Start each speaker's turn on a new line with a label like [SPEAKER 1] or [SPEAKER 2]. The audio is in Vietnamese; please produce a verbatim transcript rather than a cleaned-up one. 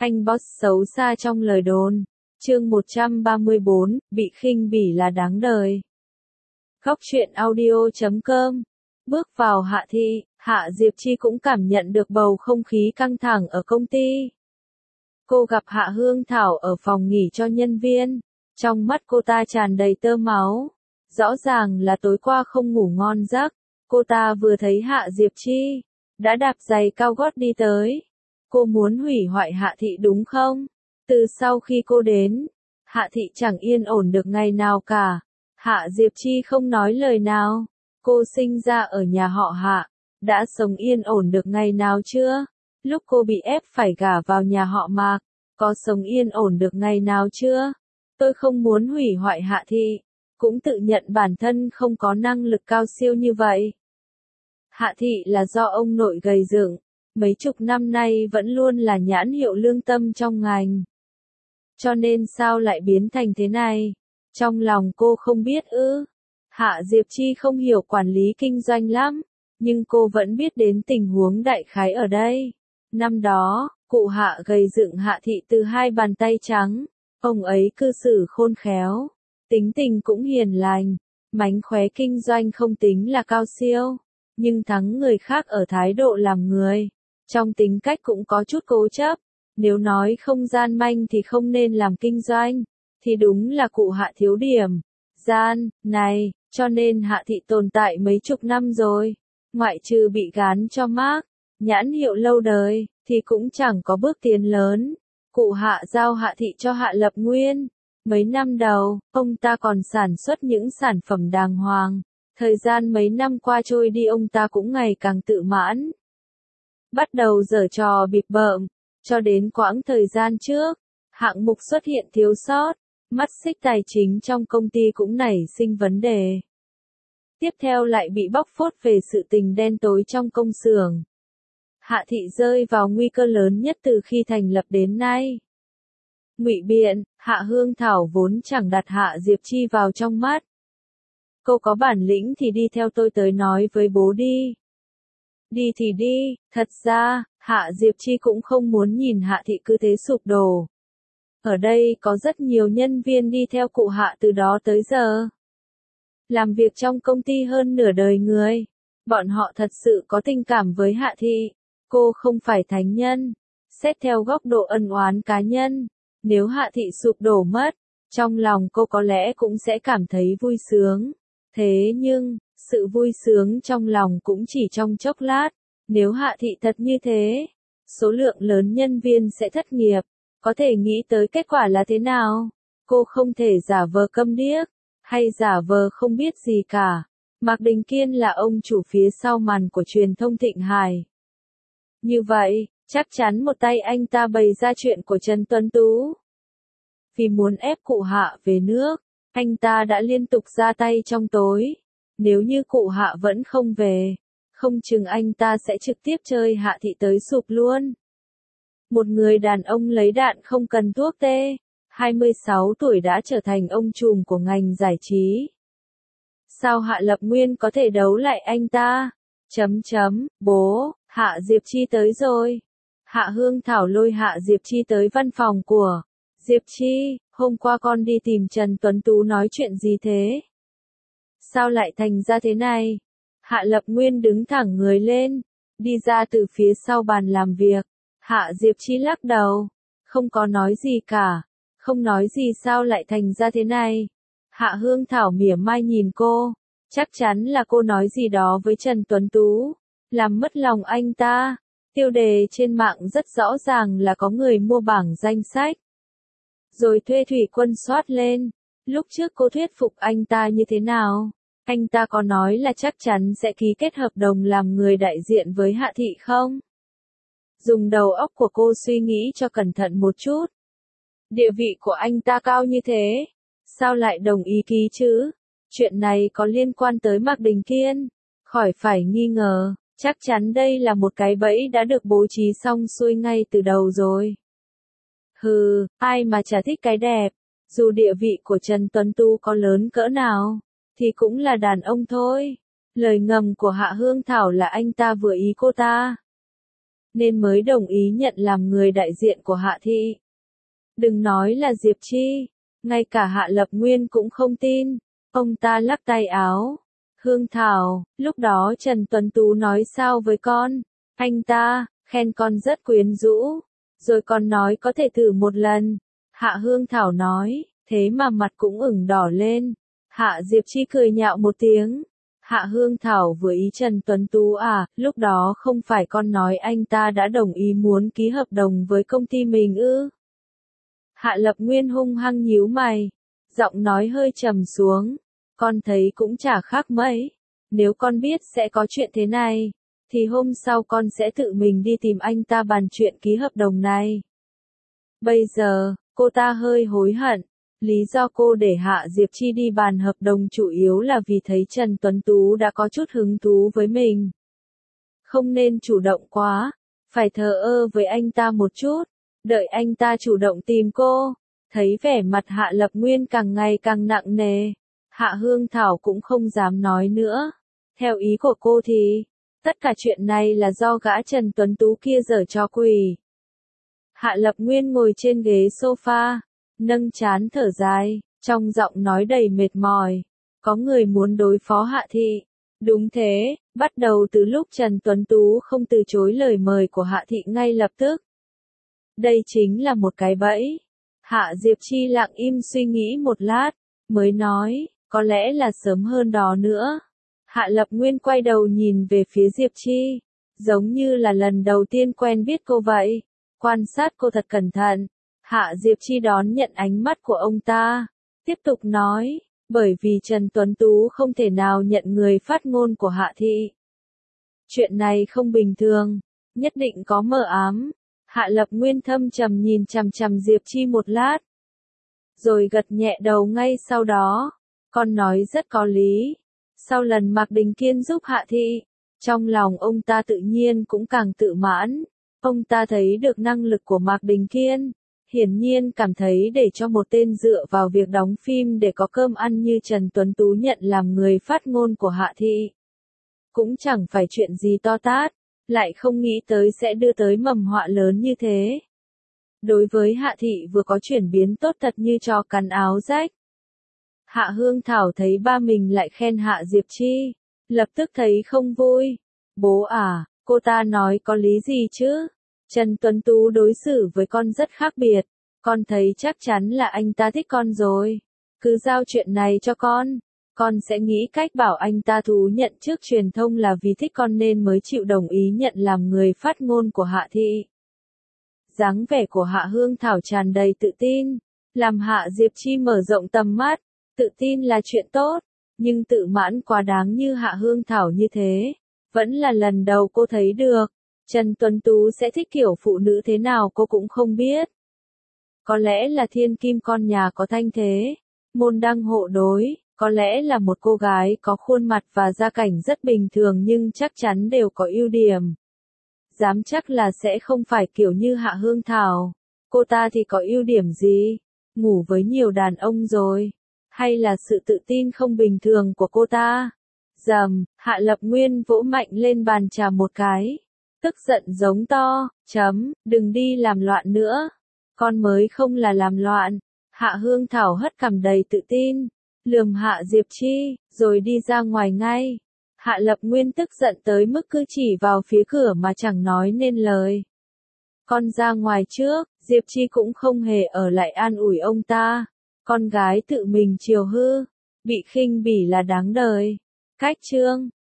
[SPEAKER 1] Anh boss xấu xa trong lời đồn. Chương một trăm ba mươi bốn, bị khinh bỉ là đáng đời. Góc truyện audio chấm com. Bước vào Hạ Thị, Hạ Diệp Chi cũng cảm nhận được bầu không khí căng thẳng ở công ty. Cô gặp Hạ Hương Thảo ở phòng nghỉ cho nhân viên. Trong mắt cô ta tràn đầy tơ máu. Rõ ràng là tối qua không ngủ ngon giấc. Cô ta vừa thấy Hạ Diệp Chi, đã đạp giày cao gót đi tới. Cô muốn hủy hoại Hạ Thị đúng không? Từ sau khi cô đến, Hạ Thị chẳng yên ổn được ngày nào cả. Hạ Diệp Chi không nói lời nào. Cô sinh ra ở nhà họ Hạ, đã sống yên ổn được ngày nào chưa? Lúc cô bị ép phải gả vào nhà họ Mạc, có sống yên ổn được ngày nào chưa? Tôi không muốn hủy hoại Hạ Thị, cũng tự nhận bản thân không có năng lực cao siêu như vậy. Hạ Thị là do ông nội gầy dựng, mấy chục năm nay vẫn luôn là nhãn hiệu lương tâm trong ngành. Cho nên sao lại biến thành thế này? Trong lòng cô không biết ư? Hạ Diệp Chi không hiểu quản lý kinh doanh lắm, nhưng cô vẫn biết đến tình huống đại khái ở đây. Năm đó, cụ Hạ gầy dựng Hạ Thị từ hai bàn tay trắng, ông ấy cư xử khôn khéo, tính tình cũng hiền lành, mánh khóe kinh doanh không tính là cao siêu, nhưng thắng người khác ở thái độ làm người, trong tính cách cũng có chút cố chấp. Nếu nói không gian manh thì không nên làm kinh doanh, thì đúng là cụ Hạ thiếu điểm gian này, cho nên Hạ Thị tồn tại mấy chục năm rồi, ngoại trừ bị gán cho mác nhãn hiệu lâu đời, thì cũng chẳng có bước tiến lớn. Cụ Hạ giao Hạ Thị cho Hạ Lập Nguyên. Mấy năm đầu, ông ta còn sản xuất những sản phẩm đàng hoàng. Thời gian mấy năm qua trôi đi ông ta cũng ngày càng tự mãn. Bắt đầu giở trò bịp bợm, cho đến quãng thời gian trước, hạng mục xuất hiện thiếu sót, mắt xích tài chính trong công ty cũng nảy sinh vấn đề. Tiếp theo lại bị bóc phốt về sự tình đen tối trong công xưởng. Hạ Thị rơi vào nguy cơ lớn nhất từ khi thành lập đến nay. Ngụy biện, Hạ Hương Thảo vốn chẳng đặt Hạ Diệp Chi vào trong mắt. Cô có bản lĩnh thì đi theo tôi tới nói với bố đi. Đi thì đi, thật ra, Hạ Diệp Chi cũng không muốn nhìn Hạ Thị cứ thế sụp đổ. Ở đây có rất nhiều nhân viên đi theo cụ Hạ từ đó tới giờ. Làm việc trong công ty hơn nửa đời người. Bọn họ thật sự có tình cảm với Hạ Thị. Cô không phải thánh nhân. Xét theo góc độ ân oán cá nhân, nếu Hạ Thị sụp đổ mất, trong lòng cô có lẽ cũng sẽ cảm thấy vui sướng. Thế nhưng, sự vui sướng trong lòng cũng chỉ trong chốc lát. Nếu Hạ Thị thật như thế, số lượng lớn nhân viên sẽ thất nghiệp. Có thể nghĩ tới kết quả là thế nào? Cô không thể giả vờ câm điếc, hay giả vờ không biết gì cả. Mạc Đình Kiên là ông chủ phía sau màn của truyền thông Thịnh Hải. Như vậy, chắc chắn một tay anh ta bày ra chuyện của Trần Tuấn Tú. Vì muốn ép cụ Hạ về nước, anh ta đã liên tục ra tay trong tối. Nếu như cụ Hạ vẫn không về, không chừng anh ta sẽ trực tiếp chơi Hạ Thị tới sụp luôn. Một người đàn ông lấy đạn không cần thuốc tê, hai mươi sáu tuổi đã trở thành ông trùm của ngành giải trí. Sao Hạ Lập Nguyên có thể đấu lại anh ta? Chấm chấm, bố, Hạ Diệp Chi tới rồi. Hạ Hương Thảo lôi Hạ Diệp Chi tới văn phòng của Diệp Chi, hôm qua con đi tìm Trần Tuấn Tú nói chuyện gì thế? Sao lại thành ra thế này? Hạ Lập Nguyên đứng thẳng người lên, đi ra từ phía sau bàn làm việc. Hạ Diệp Chi lắc đầu, không có nói gì cả, không nói gì sao lại thành ra thế này. Hạ Hương Thảo mỉa mai nhìn cô, chắc chắn là cô nói gì đó với Trần Tuấn Tú, làm mất lòng anh ta. Tiêu đề trên mạng rất rõ ràng là có người mua bảng danh sách, rồi thuê thủy quân soát lên. Lúc trước cô thuyết phục anh ta như thế nào? Anh ta có nói là chắc chắn sẽ ký kết hợp đồng làm người đại diện với Hạ Thị không? Dùng đầu óc của cô suy nghĩ cho cẩn thận một chút. Địa vị của anh ta cao như thế, sao lại đồng ý ký chứ? Chuyện này có liên quan tới Mạc Đình Kiên, khỏi phải nghi ngờ, chắc chắn đây là một cái bẫy đã được bố trí xong xuôi ngay từ đầu rồi. Hừ, ai mà chả thích cái đẹp, dù địa vị của Trần Tuấn Tú có lớn cỡ nào, thì cũng là đàn ông thôi. Lời ngầm của Hạ Hương Thảo là anh ta vừa ý cô ta. nên mới đồng ý nhận làm người đại diện của Hạ thị. Đừng nói là Diệp Chi, ngay cả Hạ Lập Nguyên cũng không tin. Ông ta lắc tay áo. Hương Thảo, lúc đó Trần Tuấn Tú nói sao với con? Anh ta, khen con rất quyến rũ. Rồi còn nói có thể thử một lần. Hạ Hương Thảo nói, thế mà mặt cũng ửng đỏ lên. Hạ Diệp Chi cười nhạo một tiếng. Hạ Hương Thảo vừa ý Trần Tuấn Tú à, lúc đó không phải con nói anh ta đã đồng ý muốn ký hợp đồng với công ty mình ư? Hạ Lập Nguyên hung hăng nhíu mày, giọng nói hơi trầm xuống. Con thấy cũng chả khác mấy. Nếu con biết sẽ có chuyện thế này, thì hôm sau con sẽ tự mình đi tìm anh ta bàn chuyện ký hợp đồng này. Bây giờ, cô ta hơi hối hận. Lý do cô để Hạ Diệp Chi đi bàn hợp đồng chủ yếu là vì thấy Trần Tuấn Tú đã có chút hứng thú với mình. Không nên chủ động quá, phải thờ ơ với anh ta một chút, đợi anh ta chủ động tìm cô. Thấy vẻ mặt Hạ Lập Nguyên càng ngày càng nặng nề, Hạ Hương Thảo cũng không dám nói nữa. Theo ý của cô thì, tất cả chuyện này là do gã Trần Tuấn Tú kia giở trò quỷ. Hạ Lập Nguyên ngồi trên ghế sofa, nâng trán thở dài, trong giọng nói đầy mệt mỏi. Có người muốn đối phó Hạ thị. Đúng thế, bắt đầu từ lúc Trần Tuấn Tú không từ chối lời mời của Hạ thị ngay lập tức. Đây chính là một cái bẫy. Hạ Diệp Chi lặng im suy nghĩ một lát, mới nói, có lẽ là sớm hơn đó nữa. Hạ Lập Nguyên quay đầu nhìn về phía Diệp Chi, giống như là lần đầu tiên quen biết cô vậy. Quan sát cô thật cẩn thận. Hạ Diệp Chi đón nhận ánh mắt của ông ta, tiếp tục nói, bởi vì Trần Tuấn Tú không thể nào nhận người phát ngôn của Hạ thị. Chuyện này không bình thường, nhất định có mờ ám. Hạ Lập Nguyên thâm trầm nhìn chằm chằm Diệp Chi một lát, rồi gật nhẹ đầu ngay sau đó. Con nói rất có lý. Sau lần Mạc Đình Kiên giúp Hạ thị, trong lòng ông ta tự nhiên cũng càng tự mãn. Ông ta thấy được năng lực của Mạc Đình Kiên, hiển nhiên cảm thấy để cho một tên dựa vào việc đóng phim để có cơm ăn như Trần Tuấn Tú nhận làm người phát ngôn của Hạ thị, cũng chẳng phải chuyện gì to tát, lại không nghĩ tới sẽ đưa tới mầm họa lớn như thế. Đối với Hạ thị vừa có chuyển biến tốt thật như chó cắn áo rách. Hạ Hương Thảo thấy ba mình lại khen Hạ Diệp Chi, lập tức thấy không vui. Bố à, cô ta nói có lý gì chứ? Trần Tuấn Tú đối xử với con rất khác biệt, con thấy chắc chắn là anh ta thích con rồi. Cứ giao chuyện này cho con, con sẽ nghĩ cách bảo anh ta thú nhận trước truyền thông là vì thích con nên mới chịu đồng ý nhận làm người phát ngôn của Hạ thị. Dáng vẻ của Hạ Hương Thảo tràn đầy tự tin, làm Hạ Diệp Chi mở rộng tầm mắt. Tự tin là chuyện tốt, nhưng tự mãn quá đáng như Hạ Hương Thảo như thế, vẫn là lần đầu cô thấy được. Trần Tuấn Tú sẽ thích kiểu phụ nữ thế nào cô cũng không biết. Có lẽ là thiên kim con nhà có thanh thế, môn đăng hộ đối, có lẽ là một cô gái có khuôn mặt và gia cảnh rất bình thường nhưng chắc chắn đều có ưu điểm. Dám chắc là sẽ không phải kiểu như Hạ Hương Thảo. Cô ta thì có ưu điểm gì? Ngủ với nhiều đàn ông rồi. Hay là sự tự tin không bình thường của cô ta? Dầm, Hạ Lập Nguyên vỗ mạnh lên bàn trà một cái. Tức giận giống to, chấm, đừng đi làm loạn nữa. Con mới không là làm loạn. Hạ Hương Thảo hất cằm đầy tự tin, lườm Hạ Diệp Chi, rồi đi ra ngoài ngay. Hạ Lập Nguyên tức giận tới mức cứ chỉ vào phía cửa mà chẳng nói nên lời. Con ra ngoài trước, Diệp Chi cũng không hề ở lại an ủi ông ta. Con gái tự mình chiều hư, bị khinh bỉ là đáng đời. Cách chương